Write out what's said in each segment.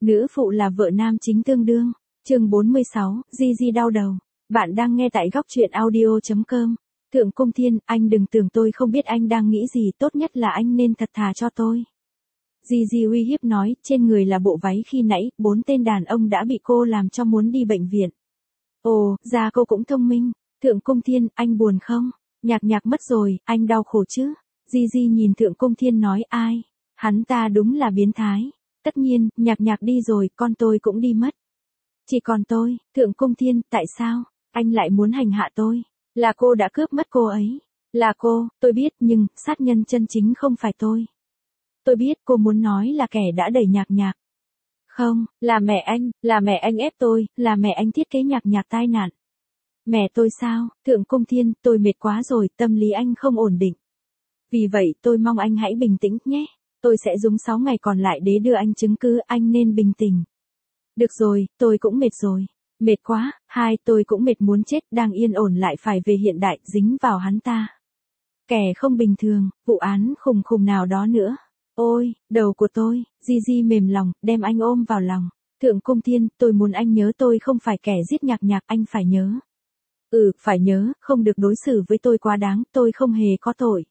Nữ phụ là vợ nam chính tương đương. Chương 46, Gigi đau đầu. Bạn đang nghe tại góc truyện audio.com. Thượng Cung Thiên, anh đừng tưởng tôi không biết anh đang nghĩ gì, tốt nhất là anh nên thật thà cho tôi. Gigi uy hiếp nói, trên người là bộ váy khi nãy, 4 tên đàn ông đã bị cô làm cho muốn đi bệnh viện. Ồ, ra cô cũng thông minh. Thượng Cung Thiên, anh buồn không? Nhạc Nhạc mất rồi, anh đau khổ chứ? Gigi nhìn Thượng Cung Thiên nói, ai? Hắn ta đúng là biến thái. Tất nhiên, Nhạc Nhạc đi rồi, con tôi cũng đi mất. Chỉ còn tôi. Thượng Cung Thiên, tại sao? Anh lại muốn hành hạ tôi? Là cô đã cướp mất cô ấy. Là cô, tôi biết, nhưng, sát nhân chân chính không phải tôi. Tôi biết cô muốn nói là kẻ đã đẩy Nhạc Nhạc. Không, là mẹ anh ép tôi, là mẹ anh thiết kế Nhạc Nhạc tai nạn. Mẹ tôi sao? Thượng Cung Thiên, tôi mệt quá rồi, tâm lý anh không ổn định. Vì vậy tôi mong anh hãy bình tĩnh nhé. Tôi sẽ dùng 6 ngày còn lại để đưa anh chứng cứ, anh nên bình tĩnh. Được rồi, tôi cũng mệt rồi. Mệt quá, tôi cũng mệt muốn chết, đang yên ổn lại phải về hiện đại, dính vào hắn ta. Kẻ không bình thường, vụ án khủng nào đó nữa. Ôi, đầu của tôi. Gigi mềm lòng, đem anh ôm vào lòng. Thượng Cung Thiên, tôi muốn anh nhớ tôi không phải kẻ giết Nhạc Nhạc, anh phải nhớ. Phải nhớ, không được đối xử với tôi quá đáng, tôi không hề có tội.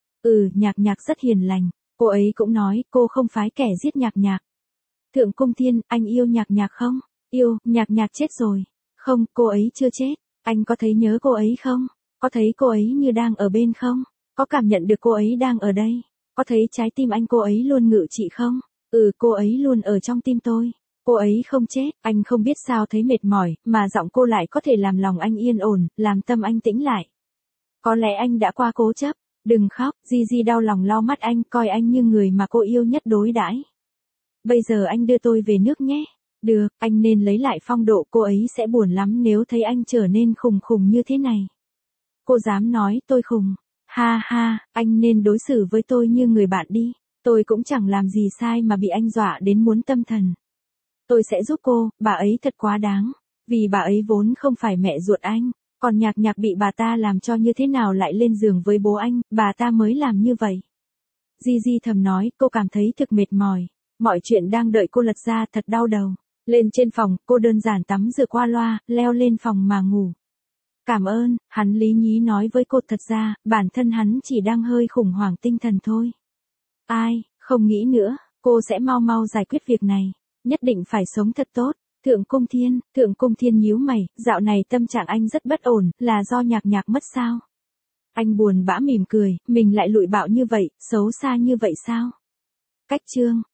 Nhạc Nhạc rất hiền lành, cô ấy cũng nói cô không phải kẻ giết Nhạc Nhạc. Thượng Cung Thiên, anh yêu Nhạc Nhạc không? Yêu, Nhạc Nhạc chết rồi. Không, cô ấy chưa chết. Anh có thấy nhớ cô ấy không? Có thấy cô ấy như đang ở bên không? Có cảm nhận được cô ấy đang ở đây? Có thấy trái tim anh cô ấy luôn ngự trị không? Cô ấy luôn ở trong tim tôi. Cô ấy không chết, anh không biết sao thấy mệt mỏi, mà giọng cô lại có thể làm lòng anh yên ổn, làm tâm anh tĩnh lại. Có lẽ anh đã qua cố chấp. Đừng khóc, Gigi đau lòng lau mắt anh, coi anh như người mà cô yêu nhất đối đãi. Bây giờ anh đưa tôi về nước nhé. Được, anh nên lấy lại phong độ, cô ấy sẽ buồn lắm nếu thấy anh trở nên khùng như thế này. Cô dám nói tôi khùng. Ha ha, anh nên đối xử với tôi như người bạn đi. Tôi cũng chẳng làm gì sai mà bị anh dọa đến muốn tâm thần. Tôi sẽ giúp cô, bà ấy thật quá đáng. Vì bà ấy vốn không phải mẹ ruột anh. Còn Nhạc Nhạc bị bà ta làm cho như thế nào lại lên giường với bố anh, bà ta mới làm như vậy. Gigi thầm nói, cô cảm thấy thực mệt mỏi. Mọi chuyện đang đợi cô lật ra, thật đau đầu. Lên trên phòng, cô đơn giản tắm rửa qua loa, leo lên phòng mà ngủ. Cảm ơn, hắn lý nhí nói với cô, thật ra, bản thân hắn chỉ đang hơi khủng hoảng tinh thần thôi. Không nghĩ nữa, cô sẽ mau giải quyết việc này. Nhất định phải sống thật tốt. Thượng Cung Thiên nhíu mày, dạo này tâm trạng anh rất bất ổn, là do Nhạc Nhạc mất sao? Anh buồn bã mỉm cười, mình lại lụi bạo như vậy, xấu xa như vậy sao? Cách chương.